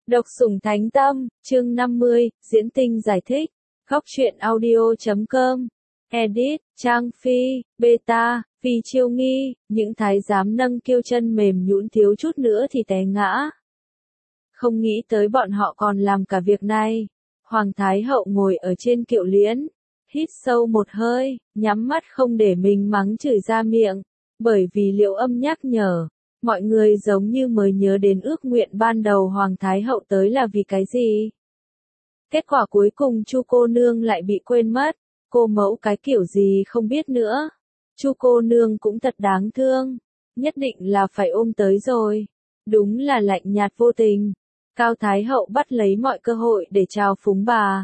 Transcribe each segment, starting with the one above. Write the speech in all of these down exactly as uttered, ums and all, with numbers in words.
Độc sủng thánh tâm, chương năm mươi, diễn tinh giải thích. Góc truyện audio chấm com. Edit, Trang Phi, Beta, Phi Chiêu Nghi, những thái giám nâng kiêu chân mềm nhũn thiếu chút nữa thì té ngã. Không nghĩ tới bọn họ còn làm cả việc này. Hoàng Thái Hậu ngồi ở trên kiệu liễn, hít sâu một hơi, nhắm mắt không để mình mắng chửi ra miệng, bởi vì Liệu Âm nhắc nhở. Mọi người giống như mới nhớ đến ước nguyện ban đầu Hoàng Thái Hậu tới là vì cái gì. Kết quả cuối cùng Chu cô nương lại bị quên mất, cô mẫu cái kiểu gì không biết nữa. Chu cô nương cũng thật đáng thương, nhất định là phải ôm tới rồi. Đúng là lạnh nhạt vô tình. Cao Thái Hậu bắt lấy mọi cơ hội để trào phúng bà.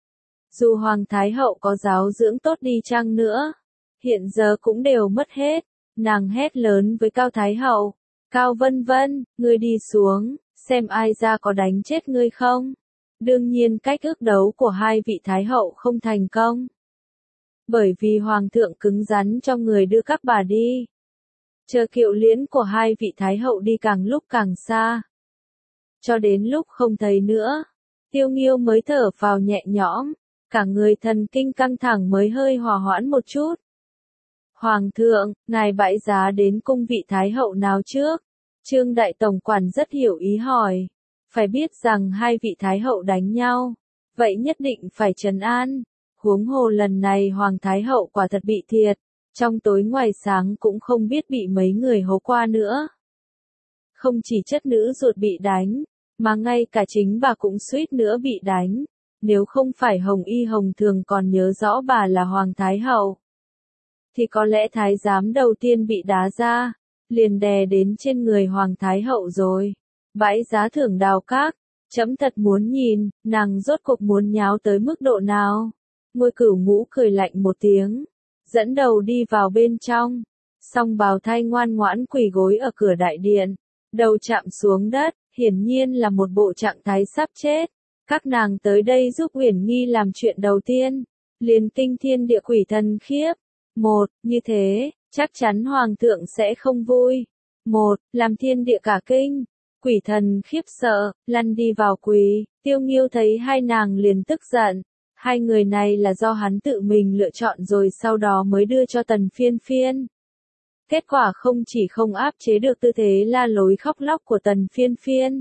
Dù Hoàng Thái Hậu có giáo dưỡng tốt đi chăng nữa, hiện giờ cũng đều mất hết. Nàng hét lớn với Cao Thái Hậu, Cao Vân Vân, ngươi đi xuống, xem ai ra có đánh chết ngươi không. Đương nhiên cách ước đấu của hai vị Thái Hậu không thành công. Bởi vì Hoàng thượng cứng rắn cho người đưa các bà đi. Chờ kiệu liễn của hai vị Thái Hậu đi càng lúc càng xa. Cho đến lúc không thấy nữa, Tiêu Nghiêu mới thở phào nhẹ nhõm, cả người thần kinh căng thẳng mới hơi hòa hoãn một chút. Hoàng thượng, ngài bãi giá đến cung vị Thái Hậu nào trước? Trương Đại Tổng quản rất hiểu ý hỏi. Phải biết rằng hai vị Thái Hậu đánh nhau, vậy nhất định phải trấn an. Huống hồ lần này Hoàng Thái Hậu quả thật bị thiệt, trong tối ngoài sáng cũng không biết bị mấy người hố qua nữa. Không chỉ chất nữ ruột bị đánh, mà ngay cả chính bà cũng suýt nữa bị đánh. Nếu không phải Hồng Y Hồng Thường còn nhớ rõ bà là Hoàng Thái Hậu, thì có lẽ thái giám đầu tiên bị đá ra, liền đè đến trên người Hoàng Thái Hậu rồi. Bãi giá thưởng đào các, chấm thật muốn nhìn, nàng rốt cuộc muốn nháo tới mức độ nào. Ngôi Cửu Ngũ cười lạnh một tiếng, dẫn đầu đi vào bên trong. Song Bào Thai ngoan ngoãn quỳ gối ở cửa đại điện, đầu chạm xuống đất, hiển nhiên là một bộ trạng thái sắp chết. Các nàng tới đây giúp Uyển Nghi làm chuyện đầu tiên, liền kinh thiên địa quỷ thần khiếp. Một, như thế, chắc chắn Hoàng thượng sẽ không vui. Một, làm thiên địa cả kinh. Quỷ thần khiếp sợ, lăn đi vào quỳ. Tiêu Nghiêu thấy hai nàng liền tức giận. Hai người này là do hắn tự mình lựa chọn rồi sau đó mới đưa cho Tần Phiên Phiên. Kết quả không chỉ không áp chế được tư thế la lối khóc lóc của Tần Phiên Phiên,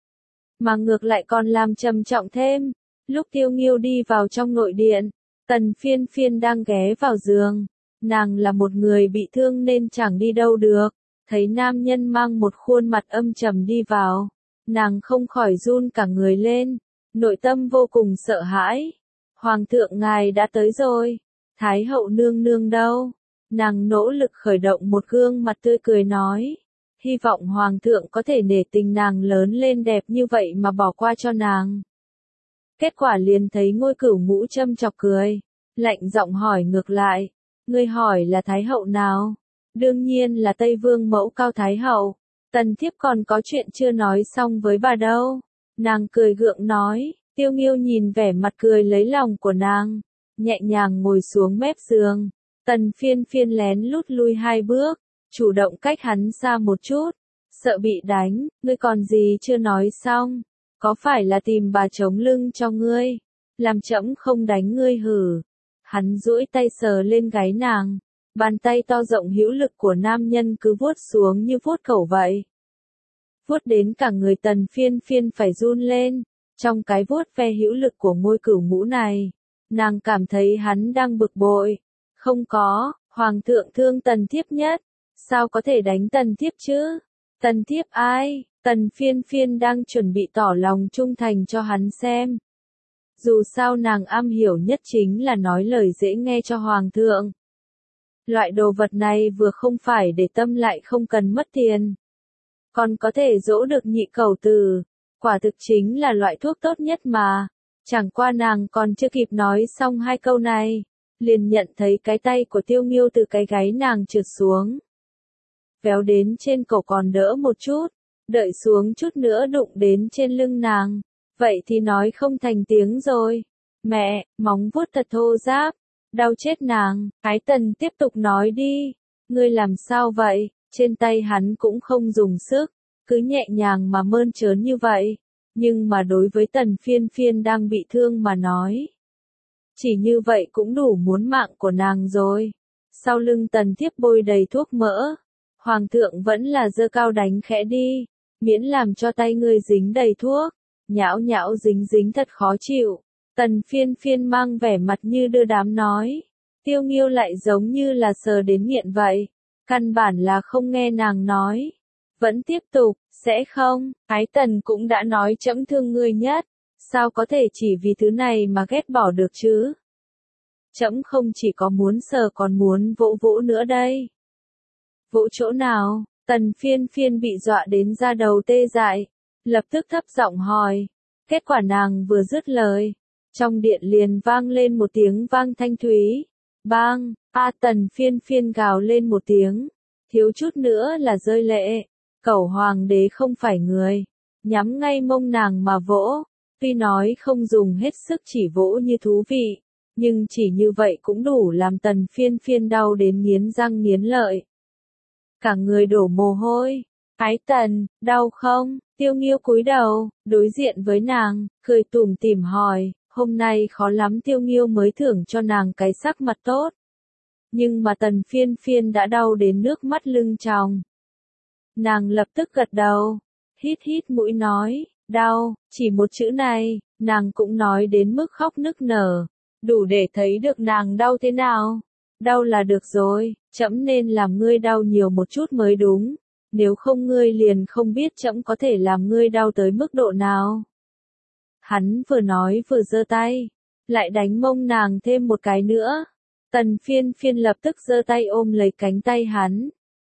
mà ngược lại còn làm trầm trọng thêm. Lúc Tiêu Nghiêu đi vào trong nội điện, Tần Phiên Phiên đang ghé vào giường. Nàng là một người bị thương nên chẳng đi đâu được. Thấy nam nhân mang một khuôn mặt âm trầm đi vào, nàng không khỏi run cả người lên, nội tâm vô cùng sợ hãi. Hoàng thượng ngài đã tới rồi, Thái Hậu nương nương đâu? Nàng nỗ lực khởi động một gương mặt tươi cười nói, hy vọng Hoàng thượng có thể nể tình nàng lớn lên đẹp như vậy mà bỏ qua cho nàng. Kết quả liền thấy Ngôi Cửu Ngũ châm chọc cười, lạnh giọng hỏi ngược lại, ngươi hỏi là Thái Hậu nào? Đương nhiên là Tây Vương mẫu Cao Thái Hậu. Tần thiếp còn có chuyện chưa nói xong với bà đâu. Nàng cười gượng nói. Tiêu Nghiêu nhìn vẻ mặt cười lấy lòng của nàng, nhẹ nhàng ngồi xuống mép giường. Tần Phiên Phiên lén lút lui hai bước, chủ động cách hắn xa một chút, sợ bị đánh. Ngươi còn gì chưa nói xong? Có phải là tìm bà chống lưng cho ngươi, làm trẫm không đánh ngươi hử? Hắn duỗi tay sờ lên gáy nàng. Bàn tay to rộng hữu lực của nam nhân cứ vuốt xuống như vuốt cẩu vậy. Vuốt đến cả người Tần Phiên Phiên phải run lên. Trong cái vuốt ve hữu lực của Ngôi Cửu Ngũ này, nàng cảm thấy hắn đang bực bội. Không có, Hoàng thượng thương Tần thiếp nhất, sao có thể đánh Tần thiếp chứ? Tần thiếp ai? Tần Phiên Phiên đang chuẩn bị tỏ lòng trung thành cho hắn xem. Dù sao nàng am hiểu nhất chính là nói lời dễ nghe cho Hoàng thượng. Loại đồ vật này vừa không phải để tâm lại không cần mất tiền, còn có thể dỗ được nhị cẩu tử, quả thực chính là loại thuốc tốt nhất mà. Chẳng qua nàng còn chưa kịp nói xong hai câu này, liền nhận thấy cái tay của Tiêu Nghiêu từ cái gáy nàng trượt xuống, véo đến trên cổ còn đỡ một chút, đợi xuống chút nữa đụng đến trên lưng nàng, vậy thì nói không thành tiếng rồi. Mẹ, móng vuốt thật thô ráp, đau chết nàng. Ái Tần tiếp tục nói đi, ngươi làm sao vậy? Trên tay hắn cũng không dùng sức, cứ nhẹ nhàng mà mơn trớn như vậy. Nhưng mà đối với Tần Phiên Phiên đang bị thương mà nói, chỉ như vậy cũng đủ muốn mạng của nàng rồi. Sau lưng Tần Thiếp bôi đầy thuốc mỡ, Hoàng thượng vẫn là giơ cao đánh khẽ đi, miễn làm cho tay ngươi dính đầy thuốc, nhão nhão dính dính thật khó chịu. Tần Phiên Phiên mang vẻ mặt như đưa đám nói, Tiêu Nghiêu lại giống như là sờ đến nghiện vậy, căn bản là không nghe nàng nói, vẫn tiếp tục, sẽ không, Ái Tần cũng đã nói trẫm thương ngươi nhất, sao có thể chỉ vì thứ này mà ghét bỏ được chứ? Trẫm không chỉ có muốn sờ còn muốn vỗ vỗ nữa đây. Vỗ chỗ nào? Tần Phiên Phiên bị dọa đến da đầu tê dại, lập tức thấp giọng hỏi. Kết quả nàng vừa dứt lời, trong điện liền vang lên một tiếng vang thanh thúy. Bang, a Tần Phiên Phiên gào lên một tiếng, thiếu chút nữa là rơi lệ. Cẩu hoàng đế không phải người, nhắm ngay mông nàng mà vỗ. Tuy nói không dùng hết sức chỉ vỗ như thú vị, nhưng chỉ như vậy cũng đủ làm Tần Phiên Phiên đau đến nghiến răng nghiến lợi. Cả người đổ mồ hôi. Ái Tần, đau không? Tiêu Nghiêu cúi đầu, đối diện với nàng, cười tủm tỉm hỏi, hôm nay khó lắm Tiêu Nghiêu mới thưởng cho nàng cái sắc mặt tốt. Nhưng mà Tần Phiên Phiên đã đau đến nước mắt lưng tròng. Nàng lập tức gật đầu, hít hít mũi nói, đau, chỉ một chữ này, nàng cũng nói đến mức khóc nức nở, đủ để thấy được nàng đau thế nào. Đau là được rồi, trẫm nên làm ngươi đau nhiều một chút mới đúng, nếu không ngươi liền không biết trẫm có thể làm ngươi đau tới mức độ nào. Hắn vừa nói vừa giơ tay, lại đánh mông nàng thêm một cái nữa. Tần Phiên Phiên lập tức giơ tay ôm lấy cánh tay hắn,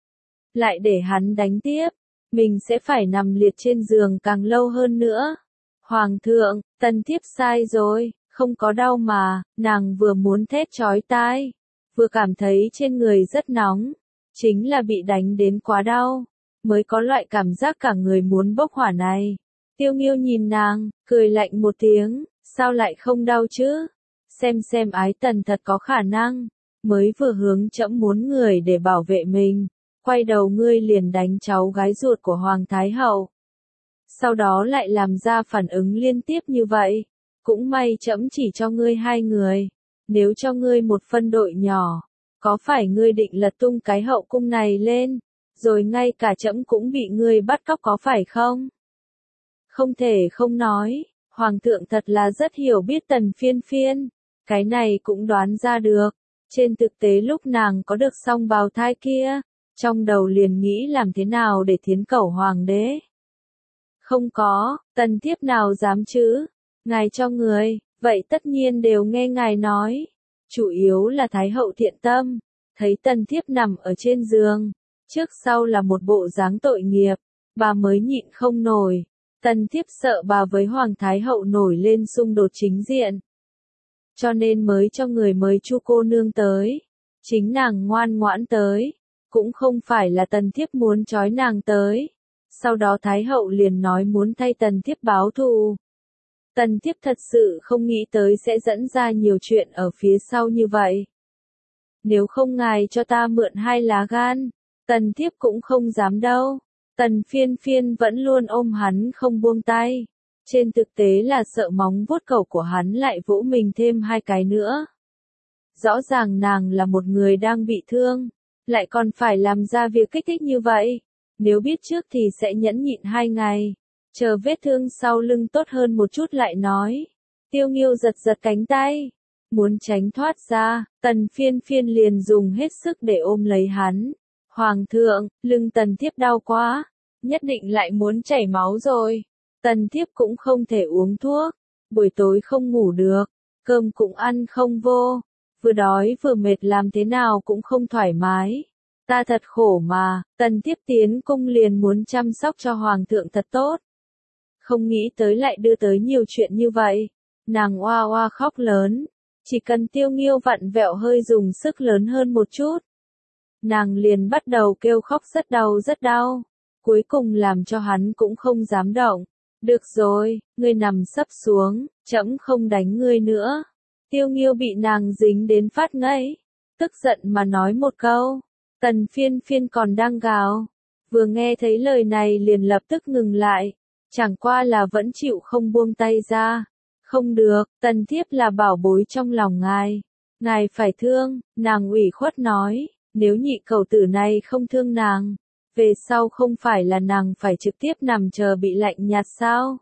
lại để hắn đánh tiếp, mình sẽ phải nằm liệt trên giường càng lâu hơn nữa. Hoàng thượng, Tần Thiếp sai rồi, không có đau mà, nàng vừa muốn thét chói tai, vừa cảm thấy trên người rất nóng, chính là bị đánh đến quá đau, mới có loại cảm giác cả người muốn bốc hỏa này. Tiêu Nghiêu nhìn nàng, cười lạnh một tiếng, sao lại không đau chứ? Xem xem Ái Tần thật có khả năng, mới vừa hướng trẫm muốn người để bảo vệ mình, quay đầu ngươi liền đánh cháu gái ruột của Hoàng Thái Hậu. Sau đó lại làm ra phản ứng liên tiếp như vậy, cũng may trẫm chỉ cho ngươi hai người, nếu cho ngươi một phân đội nhỏ, có phải ngươi định lật tung cái hậu cung này lên, rồi ngay cả trẫm cũng bị ngươi bắt cóc có phải không? Không thể không nói, Hoàng thượng thật là rất hiểu biết Tần Phiên Phiên, cái này cũng đoán ra được, trên thực tế lúc nàng có được song bào thai kia, trong đầu liền nghĩ làm thế nào để thiến cẩu hoàng đế. Không có, Tần Thiếp nào dám chứ, ngài cho người, vậy tất nhiên đều nghe ngài nói, chủ yếu là Thái hậu thiện tâm, thấy Tần Thiếp nằm ở trên giường, trước sau là một bộ dáng tội nghiệp, bà mới nhịn không nổi, Tần Thiếp sợ bà với Hoàng Thái hậu nổi lên xung đột chính diện. Cho nên mới cho người mới Chu cô nương tới, chính nàng ngoan ngoãn tới, cũng không phải là Tần Thiếp muốn trói nàng tới. Sau đó Thái hậu liền nói muốn thay Tần Thiếp báo thù. Tần Thiếp thật sự không nghĩ tới sẽ dẫn ra nhiều chuyện ở phía sau như vậy. Nếu không ngài cho ta mượn hai lá gan, Tần Thiếp cũng không dám đâu. Tần Phiên Phiên vẫn luôn ôm hắn không buông tay. Trên thực tế là sợ móng vuốt cẩu của hắn lại vỗ mình thêm hai cái nữa. Rõ ràng nàng là một người đang bị thương, lại còn phải làm ra việc kích thích như vậy. Nếu biết trước thì sẽ nhẫn nhịn hai ngày, chờ vết thương sau lưng tốt hơn một chút lại nói. Tiêu Nghiêu giật giật cánh tay, muốn tránh thoát ra, Tần Phiên Phiên liền dùng hết sức để ôm lấy hắn. Hoàng thượng, lưng Tần Thiếp đau quá, nhất định lại muốn chảy máu rồi. Tần Thiếp cũng không thể uống thuốc, buổi tối không ngủ được, cơm cũng ăn không vô, vừa đói vừa mệt làm thế nào cũng không thoải mái. Ta thật khổ mà, Tần Thiếp tiến cung liền muốn chăm sóc cho Hoàng thượng thật tốt. Không nghĩ tới lại đưa tới nhiều chuyện như vậy. Nàng oa oa khóc lớn, chỉ cần Tiêu Nghiêu vặn vẹo hơi dùng sức lớn hơn một chút. Nàng liền bắt đầu kêu khóc rất đau rất đau, cuối cùng làm cho hắn cũng không dám động. Được rồi, ngươi nằm sấp xuống, trẫm không đánh ngươi nữa. Tiêu Nghiêu bị nàng dính đến phát ngây, tức giận mà nói một câu. Tần Phiên Phiên còn đang gào, vừa nghe thấy lời này liền lập tức ngừng lại, Chẳng qua là vẫn chịu không buông tay ra. Không được, tần thiếp là bảo bối trong lòng ngài. Ngài phải thương, nàng ủy khuất nói, nếu nhị cầu tử này không thương nàng, về sau không phải là nàng phải trực tiếp nằm chờ bị lạnh nhạt sao?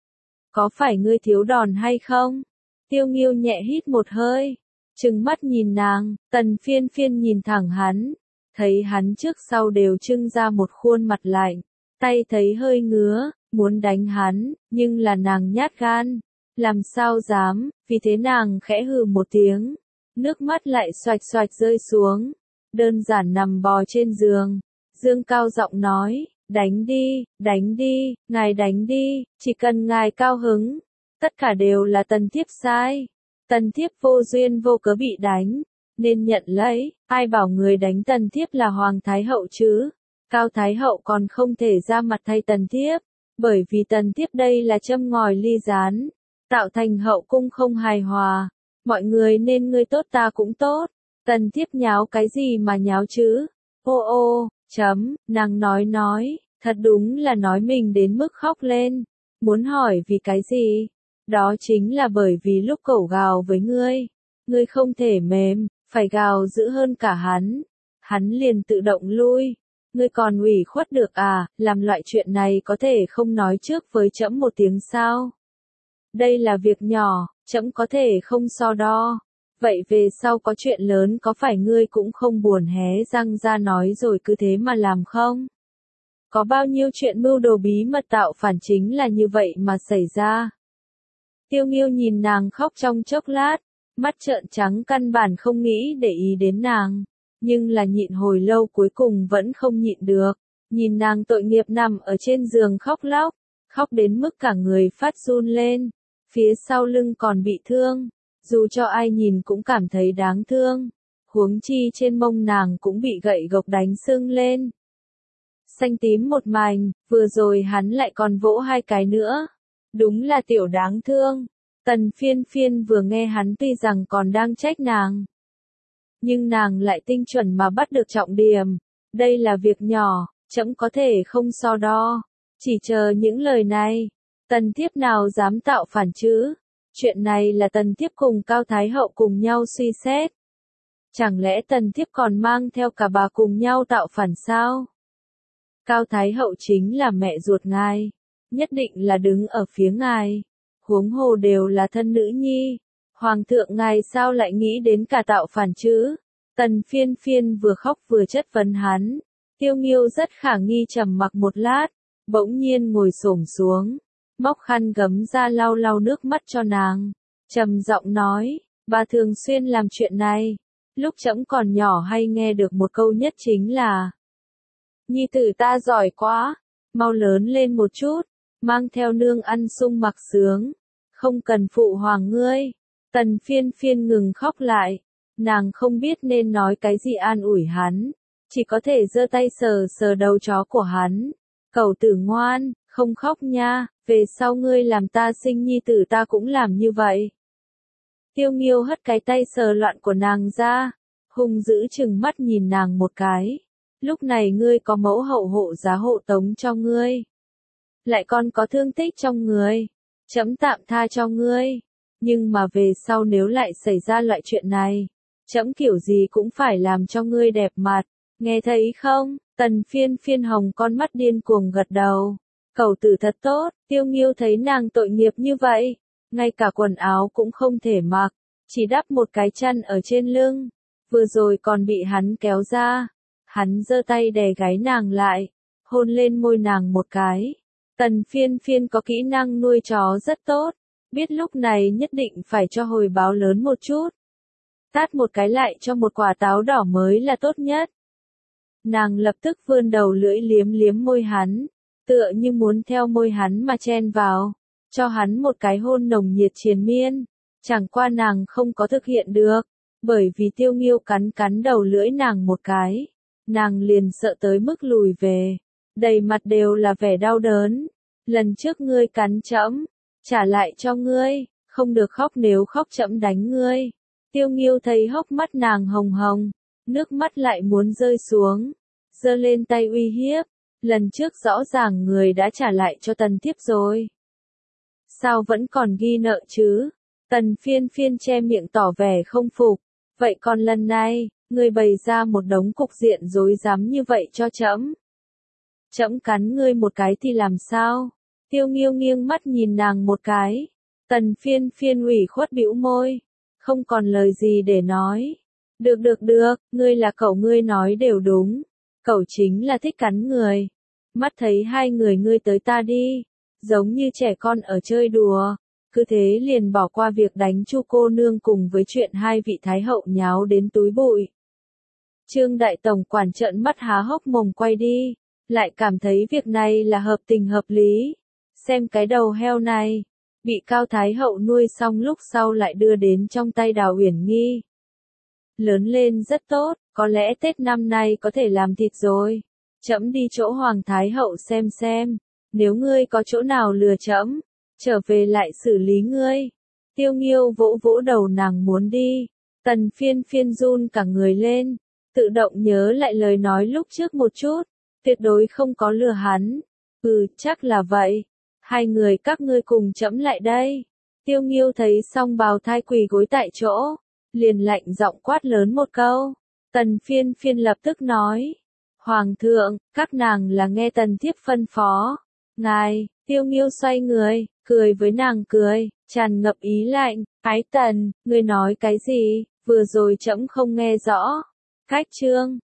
Có phải ngươi thiếu đòn hay không? Tiêu Nghiêu nhẹ hít một hơi, trừng mắt nhìn nàng, tần phiên phiên nhìn thẳng hắn, thấy hắn trước sau đều trưng ra một khuôn mặt lạnh, tay thấy hơi ngứa, muốn đánh hắn, nhưng là nàng nhát gan, làm sao dám, vì thế nàng khẽ hừ một tiếng, nước mắt lại xoạch xoạch rơi xuống, đơn giản nằm bò trên giường, dương cao giọng nói, đánh đi, đánh đi, ngài đánh đi, chỉ cần ngài cao hứng, tất cả đều là tần thiếp sai, tần thiếp vô duyên vô cớ bị đánh, nên nhận lấy, ai bảo người đánh tần thiếp là Hoàng Thái Hậu chứ, Cao Thái Hậu còn không thể ra mặt thay tần thiếp, bởi vì tần thiếp đây là châm ngòi ly gián, tạo thành hậu cung không hài hòa, mọi người nên ngươi tốt ta cũng tốt, tần thiếp nháo cái gì mà nháo chứ, ô ô, chấm, nàng nói nói, thật đúng là nói mình đến mức khóc lên, muốn hỏi vì cái gì, đó chính là bởi vì lúc cẩu gào với ngươi, ngươi không thể mềm, phải gào dữ hơn cả hắn, hắn liền tự động lui, ngươi còn ủy khuất được à, làm loại chuyện này có thể không nói trước với trẫm một tiếng sao? Đây là việc nhỏ, trẫm có thể không so đo. Vậy về sau có chuyện lớn có phải ngươi cũng không buồn hé răng ra nói rồi cứ thế mà làm không? Có bao nhiêu chuyện mưu đồ bí mật tạo phản chính là như vậy mà xảy ra. Tiêu Nghiêu nhìn nàng khóc trong chốc lát, mắt trợn trắng căn bản không nghĩ để ý đến nàng, nhưng là nhịn hồi lâu cuối cùng vẫn không nhịn được, nhìn nàng tội nghiệp nằm ở trên giường khóc lóc, khóc đến mức cả người phát run lên, phía sau lưng còn bị thương, dù cho ai nhìn cũng cảm thấy đáng thương, huống chi trên mông nàng cũng bị gậy gộc đánh sưng lên. Xanh tím một mảnh, vừa rồi hắn lại còn vỗ hai cái nữa. Đúng là tiểu đáng thương. Tần phiên phiên vừa nghe hắn tuy rằng còn đang trách nàng. Nhưng nàng lại tinh chuẩn mà bắt được trọng điểm. Đây là việc nhỏ, trẫm có thể không so đo. Chỉ chờ những lời này. Tần thiếp nào dám tạo phản chứ? Chuyện này là tần thiếp cùng Cao Thái Hậu cùng nhau suy xét. Chẳng lẽ tần thiếp còn mang theo cả bà cùng nhau tạo phản sao? Cao Thái Hậu chính là mẹ ruột ngài, nhất định là đứng ở phía ngài, huống hồ đều là thân nữ nhi, Hoàng thượng ngài sao lại nghĩ đến cả tạo phản chứ? Tần phiên phiên vừa khóc vừa chất vấn hắn, Tiêu Nghiêu rất khả nghi trầm mặc một lát, bỗng nhiên ngồi xổm xuống, móc khăn gấm ra lau lau nước mắt cho nàng, trầm giọng nói, bà thường xuyên làm chuyện này, lúc trẫm còn nhỏ hay nghe được một câu nhất chính là, nhi tử ta giỏi quá, mau lớn lên một chút, mang theo nương ăn sung mặc sướng, không cần phụ hoàng ngươi. Tần phiên phiên ngừng khóc lại, nàng không biết nên nói cái gì an ủi hắn, chỉ có thể giơ tay sờ sờ đầu chó của hắn. Cẩu tử ngoan, không khóc nha, về sau ngươi làm ta sinh nhi tử ta cũng làm như vậy. Tiêu Nghiêu hất cái tay sờ loạn của nàng ra, hung dữ chừng mắt nhìn nàng một cái. Lúc này ngươi có mẫu hậu hộ giá hộ tống cho ngươi, lại còn có thương tích trong người, trẫm tạm tha cho ngươi, nhưng mà về sau nếu lại xảy ra loại chuyện này, trẫm kiểu gì cũng phải làm cho ngươi đẹp mặt, nghe thấy không? Tần phiên phiên hồng con mắt điên cuồng gật đầu, cẩu tử thật tốt, Tiêu Nghiêu thấy nàng tội nghiệp như vậy, ngay cả quần áo cũng không thể mặc, chỉ đắp một cái chăn ở trên lưng, vừa rồi còn bị hắn kéo ra. Hắn giơ tay đè gáy nàng lại, hôn lên môi nàng một cái. Tần phiên phiên có kỹ năng nuôi chó rất tốt, biết lúc này nhất định phải cho hồi báo lớn một chút. Tát một cái lại cho một quả táo đỏ mới là tốt nhất. Nàng lập tức vươn đầu lưỡi liếm liếm môi hắn, tựa như muốn theo môi hắn mà chen vào, cho hắn một cái hôn nồng nhiệt triền miên. Chẳng qua nàng không có thực hiện được, bởi vì Tiêu Nghiêu cắn cắn đầu lưỡi nàng một cái. Nàng liền sợ tới mức lùi về, đầy mặt đều là vẻ đau đớn. Lần trước ngươi cắn trẫm, trả lại cho ngươi, không được khóc nếu khóc trẫm đánh ngươi. Tiêu Nghiêu thấy hốc mắt nàng hồng hồng, nước mắt lại muốn rơi xuống, giơ lên tay uy hiếp, lần trước rõ ràng người đã trả lại cho Tần Thiếp rồi. Sao vẫn còn ghi nợ chứ? Tần Phiên Phiên che miệng tỏ vẻ không phục. Vậy còn lần này, ngươi bày ra một đống cục diện rối rắm như vậy cho trẫm. Trẫm cắn ngươi một cái thì làm sao? Tiêu Nghiêu nghiêng mắt nhìn nàng một cái. Tần Phiên Phiên ủy khuất bĩu môi, không còn lời gì để nói. Được được được, ngươi là cậu, ngươi nói đều đúng. Cậu chính là thích cắn người. Mắt thấy hai người ngươi tới ta đi, giống như trẻ con ở chơi đùa. Cứ thế liền bỏ qua việc đánh Chu cô nương cùng với chuyện hai vị thái hậu nháo đến túi bụi. Trương đại tổng quản trợn mắt há hốc mồm quay đi, lại cảm thấy việc này là hợp tình hợp lý. Xem cái đầu heo này, bị Cao thái hậu nuôi xong lúc sau lại đưa đến trong tay Đào Uyển Nghi. Lớn lên rất tốt, có lẽ Tết năm nay có thể làm thịt rồi. Trẫm đi chỗ Hoàng thái hậu xem xem, nếu ngươi có chỗ nào lừa trẫm, trở về lại xử lý ngươi. Tiêu Nghiêu vỗ vỗ đầu nàng muốn đi. Tần Phiên Phiên run cả người lên, tự động nhớ lại lời nói lúc trước một chút, tuyệt đối không có lừa hắn. Ừ, chắc là vậy. Hai người các ngươi cùng trẫm lại đây. Tiêu Nghiêu thấy Song Bào Thai quỳ gối tại chỗ, liền lạnh giọng quát lớn một câu. Tần Phiên Phiên lập tức nói, Hoàng thượng, các nàng là nghe Tần Thiếp phân phó. Ngài, Tiêu Nghiêu xoay người, cười với nàng cười, tràn ngập ý lạnh. Ái Tần, ngươi nói cái gì, vừa rồi trẫm không nghe rõ. Cách chương